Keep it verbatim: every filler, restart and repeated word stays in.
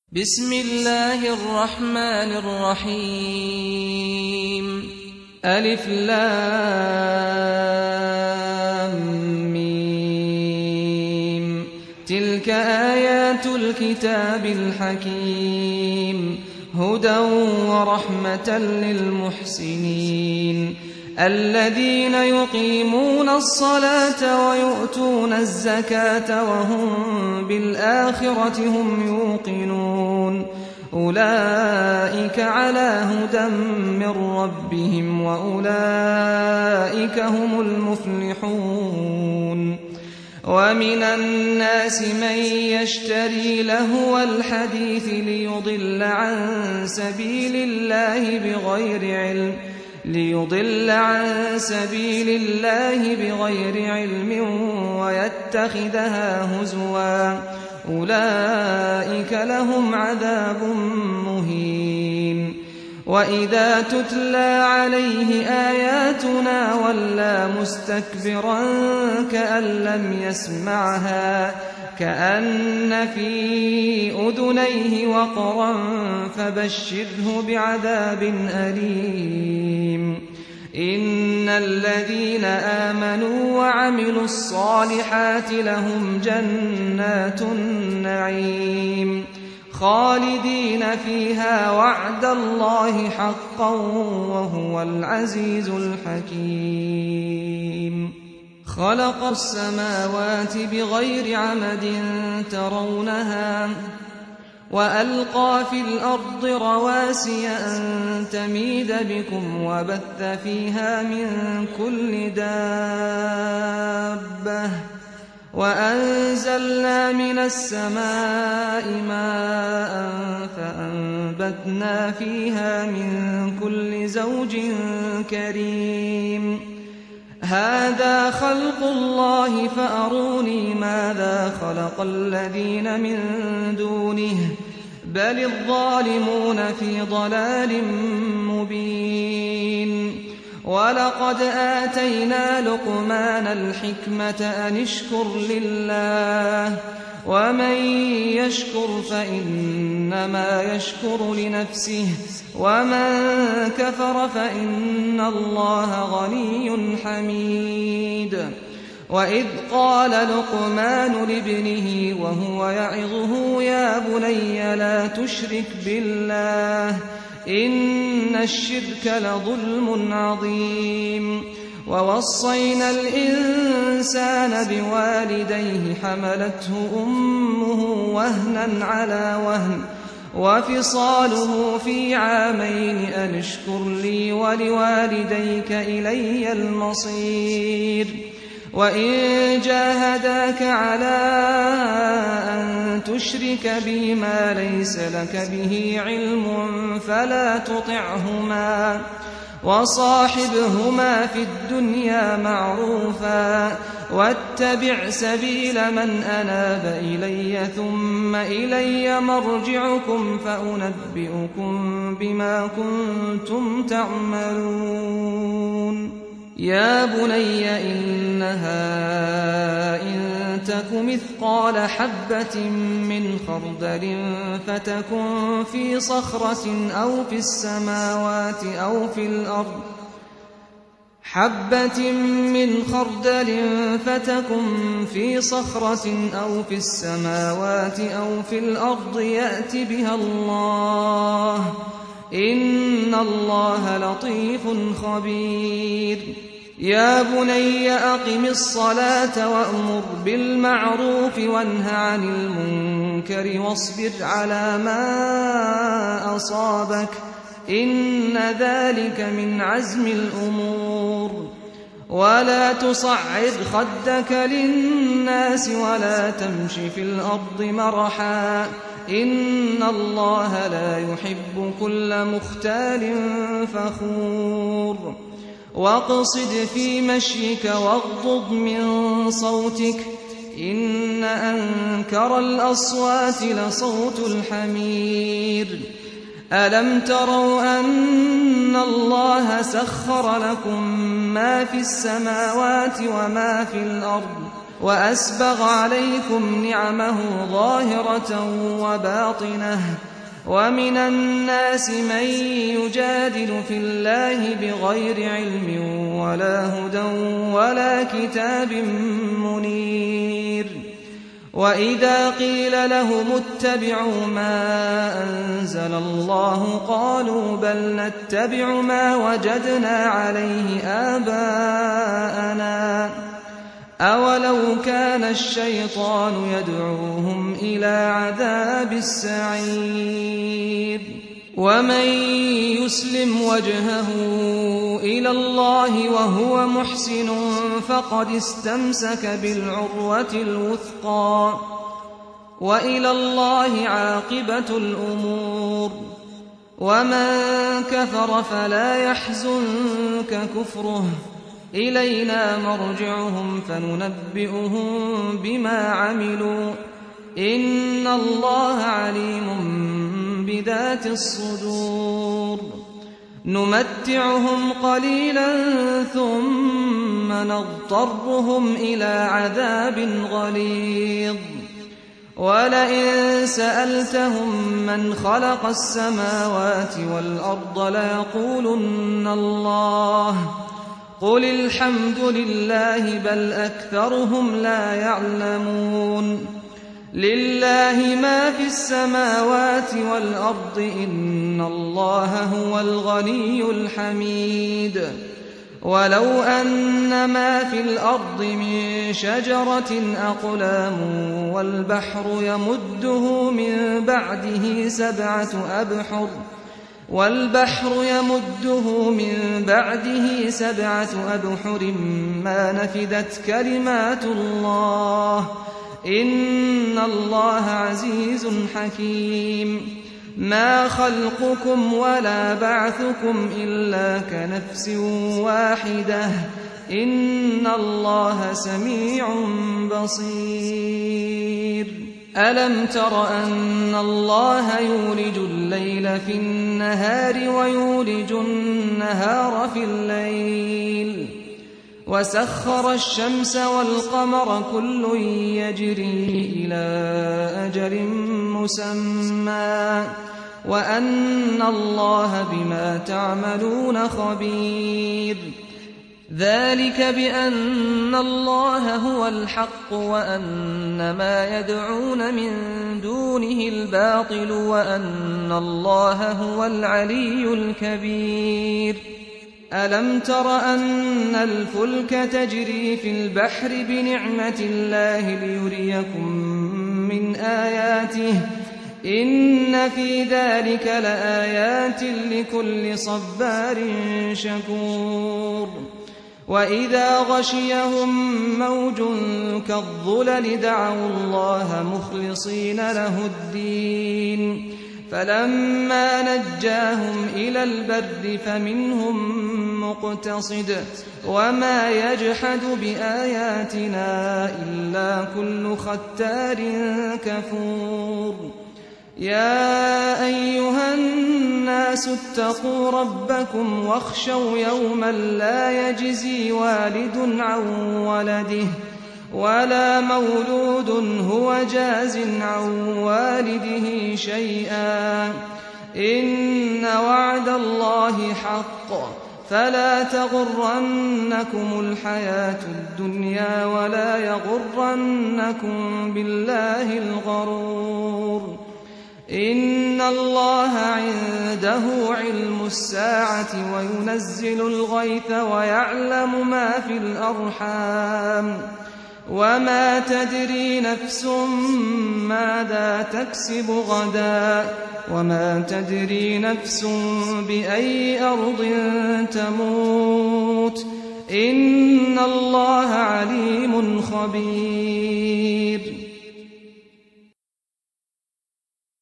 بسم الله الرحمن الرحيم ألف لام ميم تلك آيات الكتاب الحكيم هدى ورحمة للمحسنين الذين يقيمون الصلاة ويؤتون الزكاة وهم بالآخرة هم يوقنون أولئك على هدى من ربهم وأولئك هم المفلحون ومن الناس من يشتري لهو الحديث ليضل عن سبيل الله بغير علم ليضل عن سبيل الله بغير علم ويتخذها هزوا أولئك لهم عذاب مهين وإذا تتلى عليه آياتنا ولى مستكبرا كأن لم يسمعها كأن في أذنيه وقرا فبشره بعذاب أليم إن الذين آمنوا وعملوا الصالحات لهم جنات النعيم خالدين فيها وعد الله حقا وهو العزيز الحكيم خلق السماوات بغير عمد ترونها وألقى في الأرض رواسي أن تميد بكم وبث فيها من كل دابة وأنزلنا من السماء ماء فأنبتنا فيها من كل زوج كريم هذا خلق الله فأروني ماذا خلق الذين من دونه بل الظالمون في ضلال مبين ولقد آتينا لقمان الحكمة أن اشكر لله ومن يشكر فإنما يشكر لنفسه ومن كفر فإن الله غني حميد وإذ قال لقمان لابنه وهو يعظه يا بني لا تشرك بالله إن الشرك لظلم عظيم ووصينا الإنسان بوالديه حملته أمه وهنا على وهن وفصاله في عامين أن اشكر لي ولوالديك إلي المصير وإن جاهداك على أن تشرك بي ما ليس لك به علم فلا تطعهما وصاحبهما في الدنيا معروفا واتبع سبيل من أناب إلي ثم إلي مرجعكم فأنبئكم بما كنتم تعملون يا بني إنها إن تك مثقال حبة من خردل فتكن في صخرة أو في السماوات أو في الأرض حبة من خردل فتكن في صخرة أو في السماوات أو في الأرض يأت بها الله إن الله لطيف خبير يا بني أقم الصلاة وأمر بالمعروف وانه عن المنكر واصبر على ما أصابك إن ذلك من عزم الأمور ولا تصعد خدك للناس ولا تمش في الأرض مرحا إن الله لا يحب كل مختال فخور واقصد في مشيك واغضض من صوتك إن أنكر الأصوات لصوت الحمير ألم تروا أن الله سخر لكم ما في السماوات وما في الأرض وأسبغ عليكم نعمه ظاهرة وباطنة ومن الناس من يجادل في الله بغير علم ولا هدى ولا كتاب منير وإذا قيل لهم اتبعوا ما أنزل الله قالوا بل نتبع ما وجدنا عليه آباءنا أولو كان الشيطان يدعوهم إلى عذاب السعير ومن يسلم وجهه إلى الله وهو محسن فقد استمسك بالعروة الوثقى وإلى الله عاقبة الأمور ومن كفر فلا يحزنك كفره إلينا مرجعهم فننبئهم بما عملوا إن الله عليم بذات الصدور نمتعهم قليلا ثم نضطرهم إلى عذاب غليظ ولئن سألتهم من خلق السماوات والأرض ليقولن الله قل الحمد لله بل أكثرهم لا يعلمون لله ما في السماوات والأرض إن الله هو الغني الحميد ولو أن ما في الأرض من شجرة أقلام والبحر يمده من بعده سبعة أبحر والبحر يمده من بعده سبعة أبحر ما نفدت كلمات الله إن الله عزيز حكيم ما خلقكم ولا بعثكم إلا كنفس واحدة إن الله سميع بصير ألم تر أن الله يولج الليل في النهار ويولج النهار في الليل وسخر الشمس والقمر كل يجري إلى أجل مسمى وأن الله بما تعملون خبير ذلك بأن الله هو الحق وأن ما يدعون من دونه الباطل وأن الله هو العلي الكبير ألم تر أن الفلك تجري في البحر بنعمة الله ليريكم من آياته إن في ذلك لآيات لكل صبار شكور وإذا غشيهم موج كالظلل دعوا الله مخلصين له الدين فلما نجاهم إلى البر فمنهم مقتصد وما يجحد بآياتنا إلا كل ختار كفور يا أيها الناس اتقوا ربكم واخشوا يوما لا يجزي والد عن ولده ولا مولود هو جاز عن والده شيئا إن وعد الله حق فلا تغرنكم الحياة الدنيا ولا يغرنكم بالله الغرور إن الله عنده علم الساعة وينزل الغيث ويعلم ما في الأرحام وما تدري نفس ماذا تكسب غدا وما تدري نفس بأي أرض تموت إن الله عليم خبير